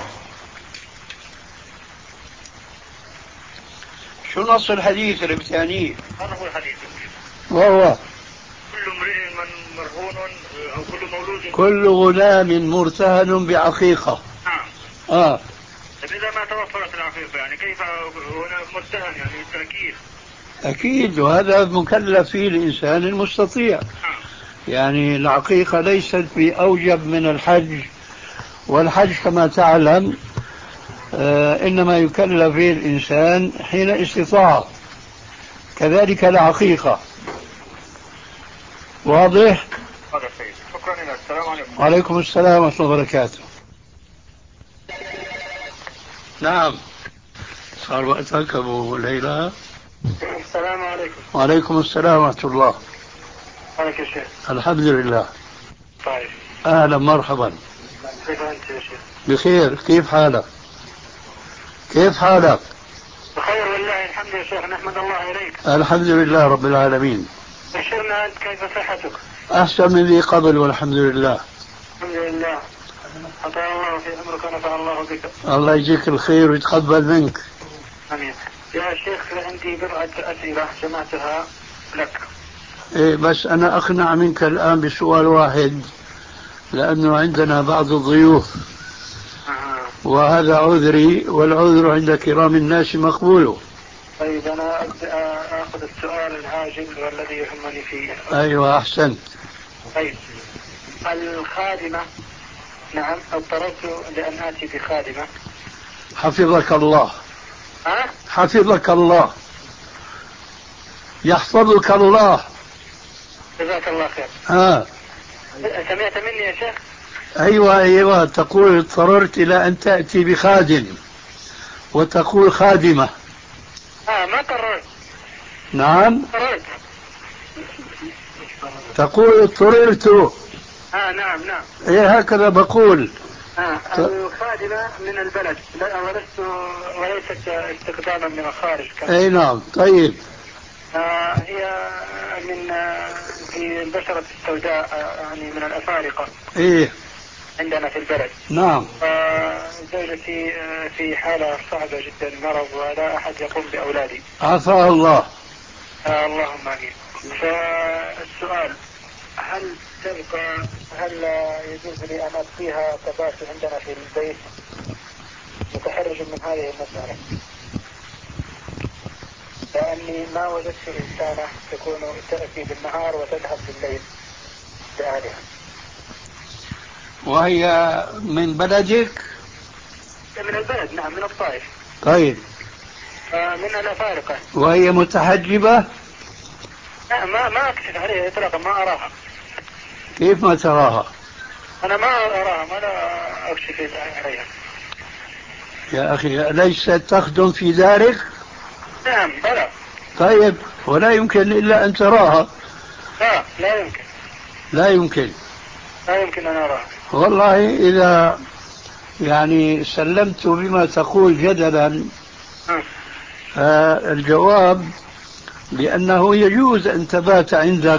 شو نص الحديث اللي بتعنيه؟ هذا هو الحديث. وهو كل امرئ من مرهون أو كل مولود كل غلام مرتهن بعقيقة. نعم. آه. إذا ما توفرت العقيقة يعني كيف هنا مرتهن يعني بالتأكيد؟ أكيد، وهذا مكلف فيه الإنسان المستطيع. نعم. يعني العقيقة ليست بأوجب من الحج، والحج كما تعلم آه إنما يكلف فيه الإنسان حين استطاع، كذلك العقيقة. واضح؟ هذا سيد. شكرا لك. السلام عليكم. وعليكم السلام ورحمة الله وبركاته. نعم. صار وقتك أبو ليلى. السلام عليكم. وعليكم السلام ورحمة الله. عليك يا شيخ. الحمد لله. طيب. أهلا مرحبا. كيف أنت يا شيخ؟ بخير. كيف حالك؟ كيف حالك؟ بخير والله الحمد يا شيخ، نحمد الله إليك. الحمد لله رب العالمين. بشرنا أنت، كيف صحتك؟ أحسن من ذي قبل والحمد لله. الحمد لله. أطال الله في عمرك ونفع الله بك. الله يجزيك الخير ويتقبل منك. آمين. يا شيخ عندي بضعة أسئلة جمعتها لك. إيه بس أنا أقنع منك الآن بسؤال واحد، لأنه عندنا بعض الضيوف. آه. وهذا عذري، والعذر عند كرام الناس مقبول. طيب أنا أخذ السؤال العاجل والذي يهمني فيه. أيوة أحسنت. طيب الخادمة، نعم اضطررت لأن آتي بخادمة. حفظك الله. ها؟ حفظك الله. يحفظك الله. جزاك الله خير. ها. سمعت مني يا شيخ؟ أيوة أيوة، تقول اضطررت إلى أن تأتي بخادم وتقول خادمة. اه ما قررت. نعم قررت. تقول اضطررت. اه نعم نعم. إيه هكذا بقول. آه الخادمة من البلد ولست وليست استخداما من الخارج. أي نعم. طيب آه هي من آه في البشرة السوداء، آه يعني من الأفارقة. إيه عندنا في البلد. نعم. آه زوجتي آه في حالة صعبة جدا، مرض ولا أحد يقوم بأولادي. عافاها الله. آه اللهم آمين. فالسؤال، هل تبقى هل يجوز لي أن أبقيها تبات عندنا في البيت متحرج من هذه المسألة، لأني ما وجدت إنسانة تكون تأتي بالنهار وتذهب بالليل لأهلها. وهي من بلدك؟ من البلد نعم، من الطائف. طيب آه من الأفارقة. وهي متحجبة؟ لا ما ما أكشف عليها إطلاقا، ما أراها. كيف ما تراها؟ أنا ما أراها، ما لا أكشف عليها. يا أخي أليست تخدم في دارك؟ نعم بلى. طيب ولا يمكن إلا أن تراها؟ لا لا يمكن. لا يمكن. لا يمكن أن أراها. والله إذا يعني سلمت بما تقول جدلا، فالجواب بأنه يجوز أن تبات عندك،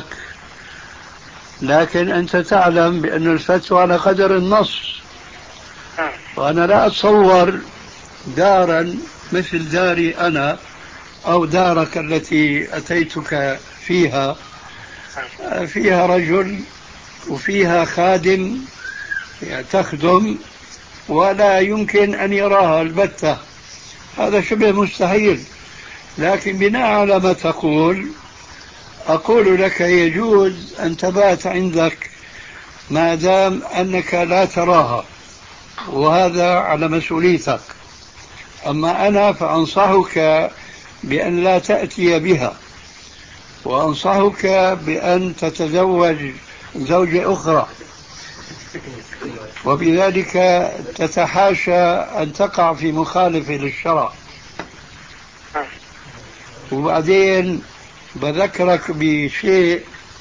لكن أنت تعلم بأن الفتوى على قدر النص، وأنا لا أتصور دارا مثل داري أنا أو دارك التي أتيتك فيها فيها رجل وفيها خادم تخدم ولا يمكن أن يراها البتة، هذا شبه مستحيل. لكن بناء على ما تقول أقول لك يجوز أن تبات عندك ما دام أنك لا تراها، وهذا على مسؤوليتك. أما أنا فأنصحك بأن لا تأتي بها، وأنصحك بأن تتزوج زوجة أخرى، وبذلك تتحاشى أن تقع في مخالفة للشرع. وبعدين بذكرك بشيء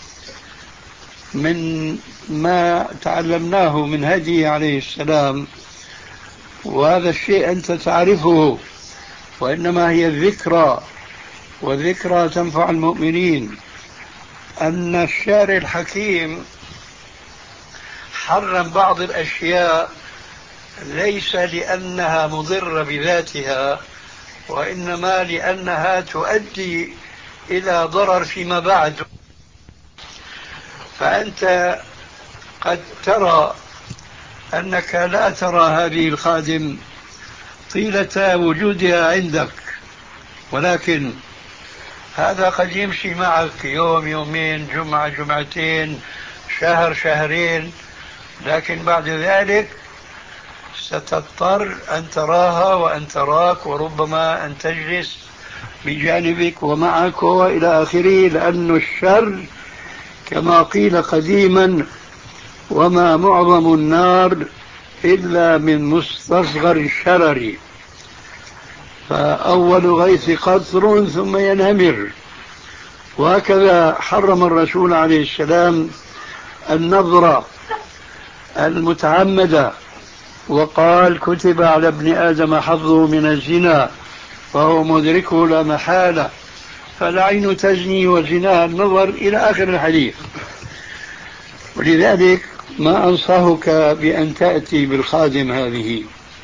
من ما تعلمناه من هديه عليه السلام، وهذا الشيء أنت تعرفه، وإنما هي الذكرى، والذكرى تنفع المؤمنين. أن الشارع الحكيم حرم بعض الأشياء ليس لأنها مضرة بذاتها، وإنما لأنها تؤدي إلى ضرر فيما بعد. فأنت قد ترى أنك لا ترى هذه الخادم طيلة وجودها عندك، ولكن هذا قد يمشي معك يوم يومين، جمعة جمعتين، شهر شهرين، لكن بعد ذلك ستضطر أن تراها وأن تراك، وربما أن تجلس بجانبك ومعك وإلى آخره، لأن الشر كما قيل قديما وما معظم النار إلا من مستصغر الشرر، فأول غيث قطر ثم ينهمر. وهكذا حرم الرسول عليه السلام النظرة المتعمدة، وقال كتب على ابن آدم حظه من الزنا فهو مدركه لا محالة، فالعين تزني وزناها النظر إلى آخر الحديث. ولذلك ما أنصحك بأن تأتي بالخادم هذه،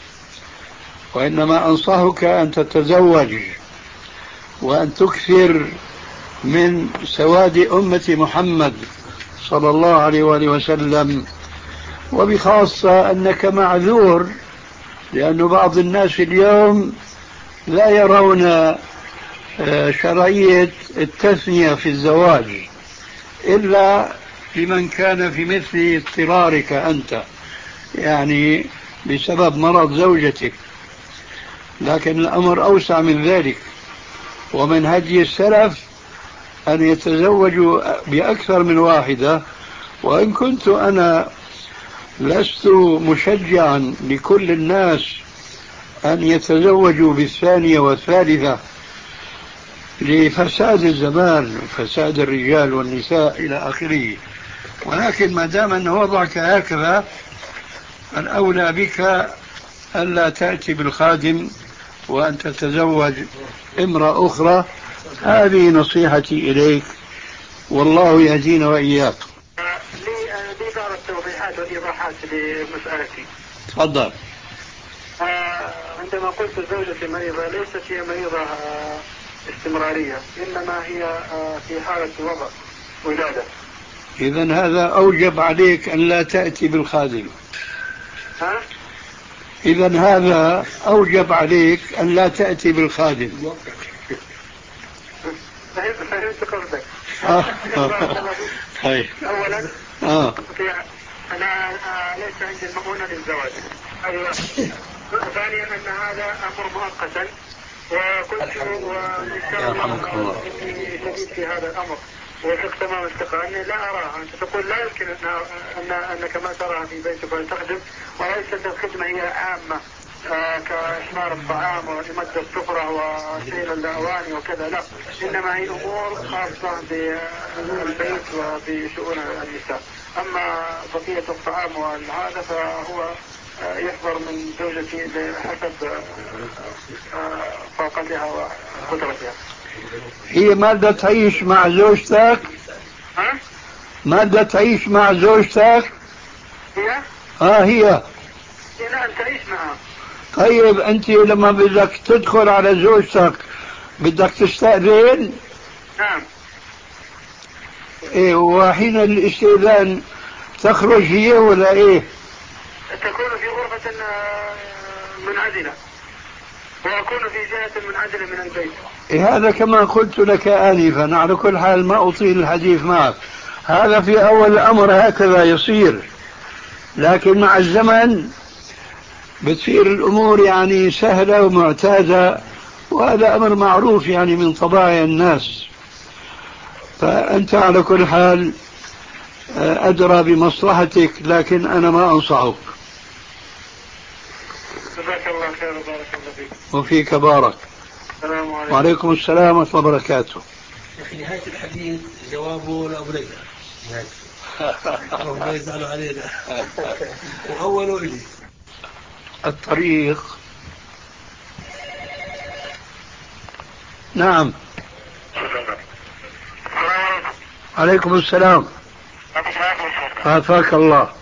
وإنما أنصحك أن تتزوج وأن تكثر من سواد أمة محمد صلى الله عليه وآله وسلم، وبخاصة أنك معذور، لأن بعض الناس اليوم لا يرون شرعية التثنية في الزواج إلا لمن كان في مثل اضطرارك أنت، يعني بسبب مرض زوجتك، لكن الأمر أوسع من ذلك. ومن هدي السلف أن يتزوجوا بأكثر من واحدة، وإن كنت أنا لست مشجعا لكل الناس أن يتزوجوا بالثانية والثالثة لفساد الزمان وفساد الرجال والنساء إلى آخره، ولكن ما دام أن وضعك هكذا الأولى بك ألا تأتي بالخادم وأن تتزوج امرأة أخرى. هذه نصيحتي إليك، والله يهدينا وإياك. لي بعض التوضيحات والإيضاحات لمسألتي. تفضل. عندما قلت زوجتي مريضة ليست هي مريضة استمرارية، إنما هي في حالة وضع ولادة. إذن هذا أوجب عليك أن لا تأتي بالخادم. ها؟ إذن هذا أوجب عليك أن لا تأتي بالخادم. فهمت فهمت قصدك. أولا آه. أنا ليس عندي المؤونة للزواج. أيوة. ثانيا أن هذا أمر مؤقتا، وكنت وإن شاء الله إني شديد في هذا الأمر وثق تمام الثقة أني لا أراها. أنت تقول لا يمكن أن أن أنك ما تراها في بيتك وتخدم، وليست الخدمة هي عامة آه كإحمار الطعام وإمدة السفرة وشيل الأواني وكذا، لا، إنما هي أمور خاصة بالبيت وبشؤون النساء. أما بقية الطعام وهذا فهو آه يحضر من زوجتي بحسب آه طاقتها وقدرتها. هي ماذا تعيش مع زوجتك؟ ها؟ ماذا تعيش مع زوجتك؟ هي؟ ها هي؟ هي نعم تعيش معها. طيب أنت لما بدك تدخل على زوجتك بدك تستأذن؟ نعم. إيه، وحين الاستئذان تخرج هي ولا إيه؟ تكون في غرفة منعزلة وأكون في جهة منعزلة من البيت. إيه هذا كما قلت لك آنفا. على كل حال ما أطيل الحديث معك، هذا في أول الأمر هكذا يصير، لكن مع الزمن بتصير الأمور يعني سهلة ومعتادة، وهذا أمر معروف يعني من طباع الناس. فأنت على كل حال أدرى بمصلحتك، لكن أنا ما أنصحك. جزاك الله خير وبارك الله فيك. وفيك بارك. السلام عليكم. وعليكم السلام ورحمة الله وبركاته. في نهاية الحديث جوابه لأبو ليلى. الله يزعل علينا. وأوله إلي الطريق. نعم. عليكم السلام. عافاك الله.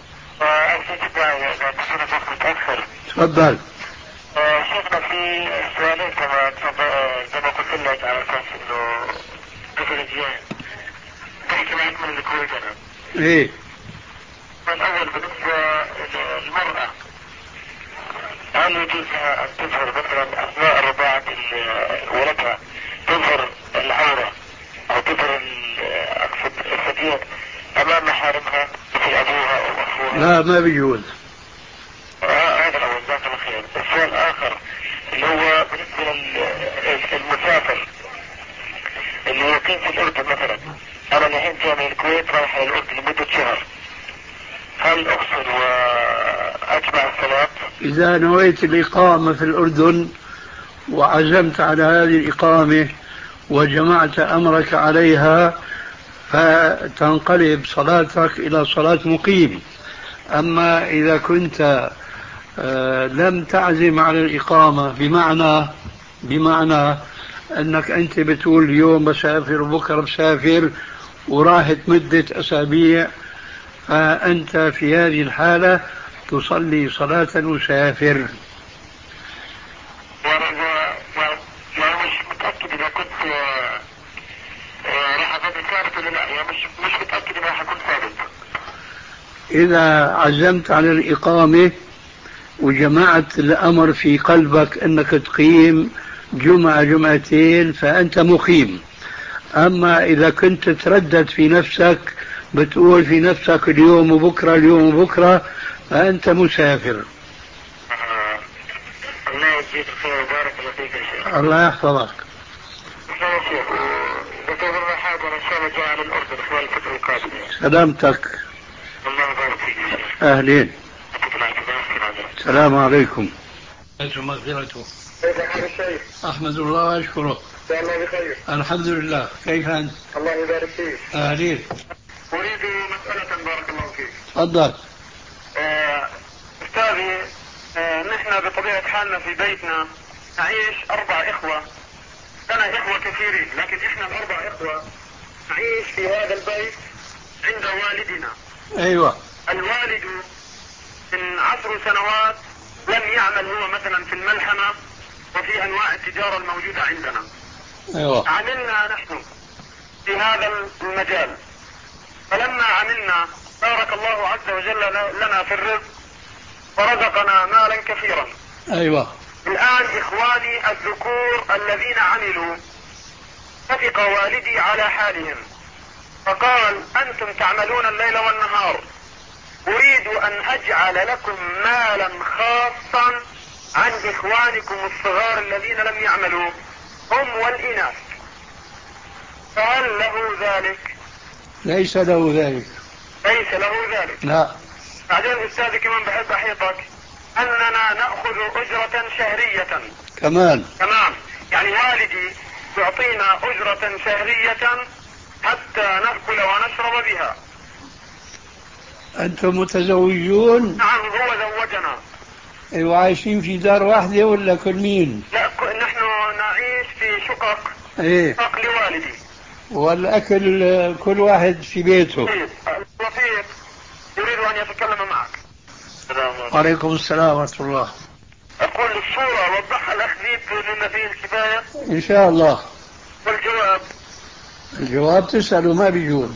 تفضل. شيخنا في سؤالين كمان زي ما قلت لك على اساس انه مثل الجيان بحكي معك من الكويت انا. ايه. الاول بالنسبه للمراه، هل يجوز لها ان تظهر مثلا اثناء رضاعه ولدها تظهر العوره او تظهر اقصد الثديين امام محارمها مثل ابوها او اخوها؟ لا ما بيجوز. هذا الاول. جزاك الله خير. السؤال الاخر اللي هو بالنسبه للمسافر اللي يقيم في الاردن مثلا، انا الحين جاي من الكويت رايح للاردن لمده شهر، هل اقصر واجمع الصلاه؟ إذا نويت الإقامة في الأردن وعزمت على هذه الإقامة وجمعت أمرك عليها فتنقلب صلاتك إلى صلاة مقيم. أما إذا كنت لم تعزم على الإقامة بمعنى بمعنى أنك أنت بتقول اليوم بسافر وبكرة بسافر وراحت مدة أسابيع، فأنت في هذه الحالة تصلي صلاة مسافر. يعني مش متأكد إذا كنت راح أكون ثابت ولا لا، يعني مش مش متأكد إذا راح أكون ثابت. إذا عزمت على الإقامة وجمعت الأمر في قلبك أنك تقيم جمعة جمعتين فأنت مقيم. أما إذا كنت تردد في نفسك بتقول في نفسك اليوم وبكرة اليوم وبكرة فأنت مسافر. الله يجزيك خير وبارك الله فيك يا شيخ. الله يحفظك. يا شيخ وبتظهر حاضر إن شاء الله جاء على الأردن خلال الفترة القادمة. سلامتك. الله يبارك فيك يا شيخ. أهلين. السلام عليكم. مغفرته. كيف حال الشيخ؟ أحمد الله وأشكره. إن شاء الله بخير. الحمد لله. كيف أنت؟ الله يبارك فيك. أهلين. أريد مسألة بارك الله فيك. تفضل. آه، أستاذي، آه، نحن بطبيعة حالنا في بيتنا نعيش أربع إخوة. لنا إخوة كثيرين لكن إحنا الأربع إخوة نعيش في هذا البيت عند والدنا. أيوة. الوالد من عشر سنوات لم يعمل هو مثلا في الملحمة وفي أنواع التجارة الموجودة عندنا. أيوة. عملنا نحن في هذا المجال، فلما عملنا بارك الله عز وجل لنا في الرزق ورزقنا مالا كثيرا. أيوة. الآن إخواني الذكور الذين عملوا اتفق والدي على حالهم فقال أنتم تعملون الليل والنهار، أريد أن أجعل لكم مالا خاصا عن إخوانكم الصغار الذين لم يعملوا هم والإناث، فهل له ذلك؟ ليس له ذلك. ليس له ذلك. لا. بعدين أستاذي كمان بحب أحيطك أننا نأخذ أجرة شهرية كمان. تمام، يعني والدي يعطينا أجرة شهرية حتى نأكل ونشرب بها. أنتم متزوجون؟ نعم هو زوجنا. أيوة. عايشين في دار واحدة ولا كل مين؟ لا نحن نعيش في شقق. إيه. شقق لوالدي. والأكل كل واحد في بيته. طيب لطيف يريد أن يتكلم معك. وعليكم السلام ورحمة الله. أقول الصورة وضحها الأخ ذيب لنا فيه الكفاية إن شاء الله. والجواب الجواب تسأله ما بيجوز.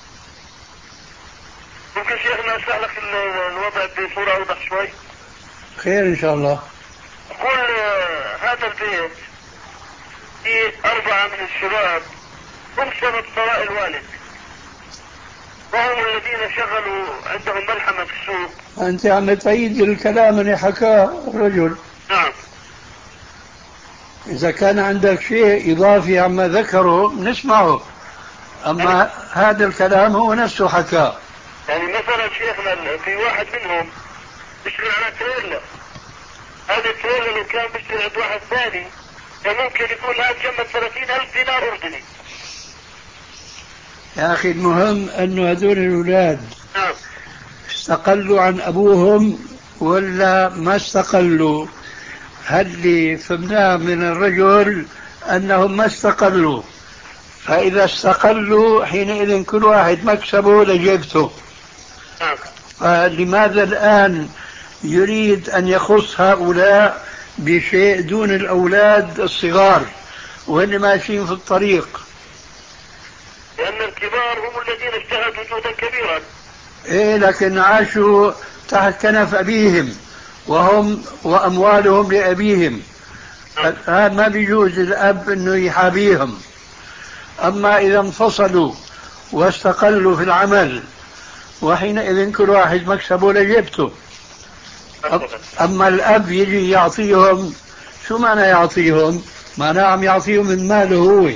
ممكن شيخنا أسألك الوضع بصورة أوضح شوي؟ خير إن شاء الله. أقول هذا البيت في أربعة من الشباب هم سبب طلاق الوالد وهم الذين شغلوا عندهم ملحمة في السوق. أنت عم تعيد الكلام اللي حكاه الرجل. نعم. إذا كان عندك شيء إضافي عما ذكره نسمعه، أما يعني هذا الكلام هو نفسه حكاه. يعني مثلا شيخنا في واحد منهم بيشتغل على تريلا، هذا التريلا لو كان بيشتغل عند واحد ثاني ممكن يكون لا تجمد ثلاثين ألف دينار أردني. يا أخي المهم أنه هذول الأولاد نعم استقلوا عن أبوهم ولا ما استقلوا. هل اللي فهمناه من الرجل أنهم ما استقلوا، فإذا استقلوا حينئذ كل واحد مكسبه لجيبته. نعم. فلماذا الآن يريد أن يخص هؤلاء بشيء دون الأولاد الصغار وهم ماشيين في الطريق؟ لأن الكبار هم الذين اجتهدوا جهدا كبيرا. إيه لكن عاشوا تحت كنف أبيهم وهم وأموالهم لأبيهم. هذا ما بيجوز الأب أنه يحابيهم. أما إذا انفصلوا واستقلوا في العمل وحينئذ كل واحد مكسبه لجيبته. أما الأب يجي يعطيهم، شو معنى يعطيهم؟ معنى عم يعطيهم من ماله هو.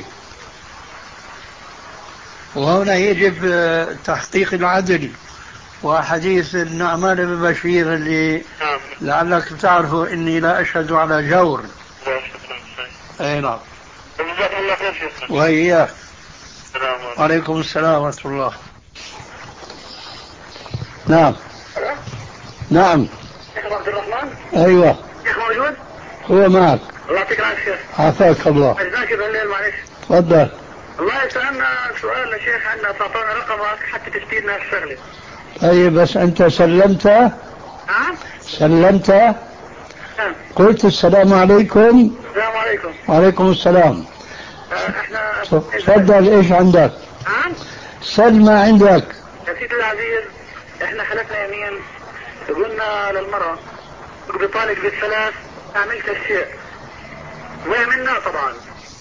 وهنا يجب تحقيق العدل. وحديث النعمان بن بشير اللي لعلك تعرفوا إني لا أشهد على جور. أي نعم. وإياك. وعليكم السلام ورحمة الله. نعم. نعم. شيخ عبد الرحمن. أيوة. شيخ موجود؟ هو معك. الله يعطيك العافية. عافاك الله. أجزاك بالليل معلش. تفضل. الله سألنا سؤال يا شيخ عنا تعطونا رقمك حتى تفيدنا الشغلة. طيب بس أنت سلمت؟ نعم. سلمت؟ نعم. قلت السلام عليكم. السلام عليكم. وعليكم السلام. احنا تفضل ايش عندك؟ نعم. سل ما عندك. يا سيدي العزيز احنا حلفنا يمين قلنا للمرأة بطالق بالثلاث عملت الشيء وعملناه طبعا.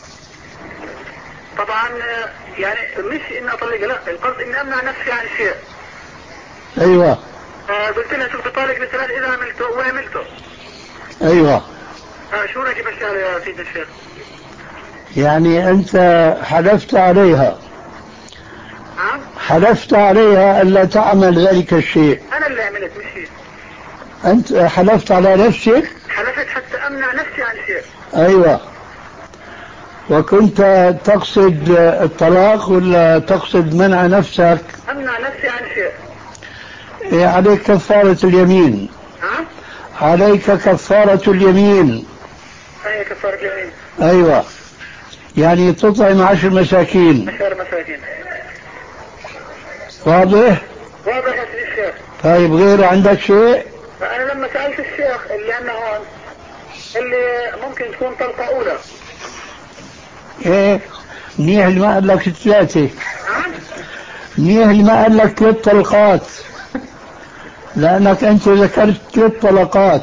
طبعا يعني مش اني اطلقها، لا القصد اني امنع نفسي عن الشيء. ايوه. آه قلت لها شوف بطالق بالثلاث اذا عملته وعملته. ايوه. آه شو رايك بالشهر يا سيدي الشيخ؟ يعني انت حلفت عليها. نعم. حلفت عليها ألا تعمل ذلك الشيء. أنا اللي عملت مش هي. أنت حلفت على نفسك؟ حلفت حتى أمنع نفسي عن شيء. أيوة. وكنت تقصد الطلاق ولا تقصد منع نفسك؟ أمنع نفسي عن شيء. إيه عليك كفارة اليمين. ها؟ عليك كفارة اليمين. أي كفارة اليمين؟ أيوة، يعني تطعم عشر مساكين. عشر مساكين. واضح؟ واضح يا سيدي الشيخ. طيب غير عندك شيء؟ فأنا لما سألت الشيخ اللي أنه هون اللي ممكن تكون طلقة أولى. إيه منيح اللي ما قال لك ثلاثة. ها؟ منيح اللي ما قال لك ثلاث طلقات، لأنك أنت ذكرت ثلاث طلقات.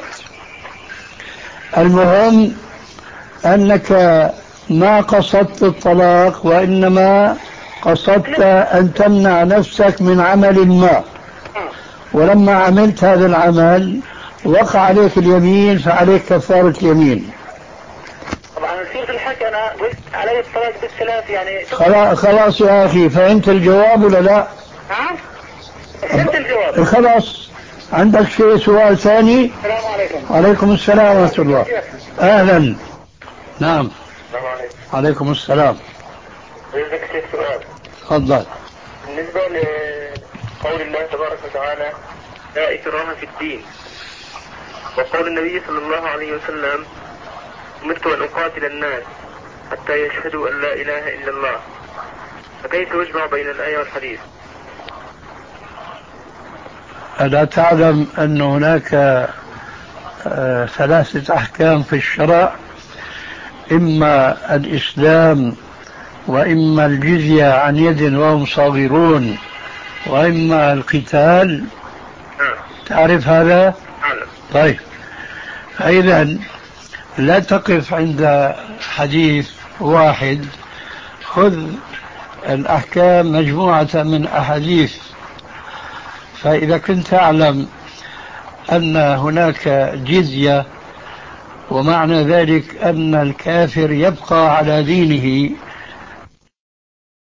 المهم أنك ما قصدت الطلاق، وإنما قصدت أن تمنع نفسك من عمل ما، ولما عملت هذا العمل وقع عليك اليمين فعليك كفارة اليمين. طبعا نصير في الحكي أنا قلت علي الطلاق بالثلاث يعني. خلاص خلاص يا أخي، فهمت الجواب ولا لا؟ ها؟ فهمت الجواب. خلاص. عندك شيء سؤال ثاني؟ السلام عليكم. وعليكم السلام ورحمة الله. أهلا. نعم. السلام عليكم. عليكم السلام. عندك شيء سؤال. تفضل. بالنسبة لقول الله تبارك وتعالى لا إكراه في الدين، وقول النبي صلى الله عليه وسلم أمرت أن أقاتل الناس حتى يشهدوا أن لا إله إلا الله، فكيف يجمع بين الآية والحديث؟ ألا تعلم أن هناك آه ثلاثة أحكام في الشرع، إما الإسلام، وإما الجزية عن يد وهم صاغرون، وإما القتال. تعرف هذا؟ طيب، فإذا لا تقف عند حديث واحد، خذ الأحكام مجموعة من أحاديث. فإذا كنت تعلم أن هناك جزية ومعنى ذلك أن الكافر يبقى على دينه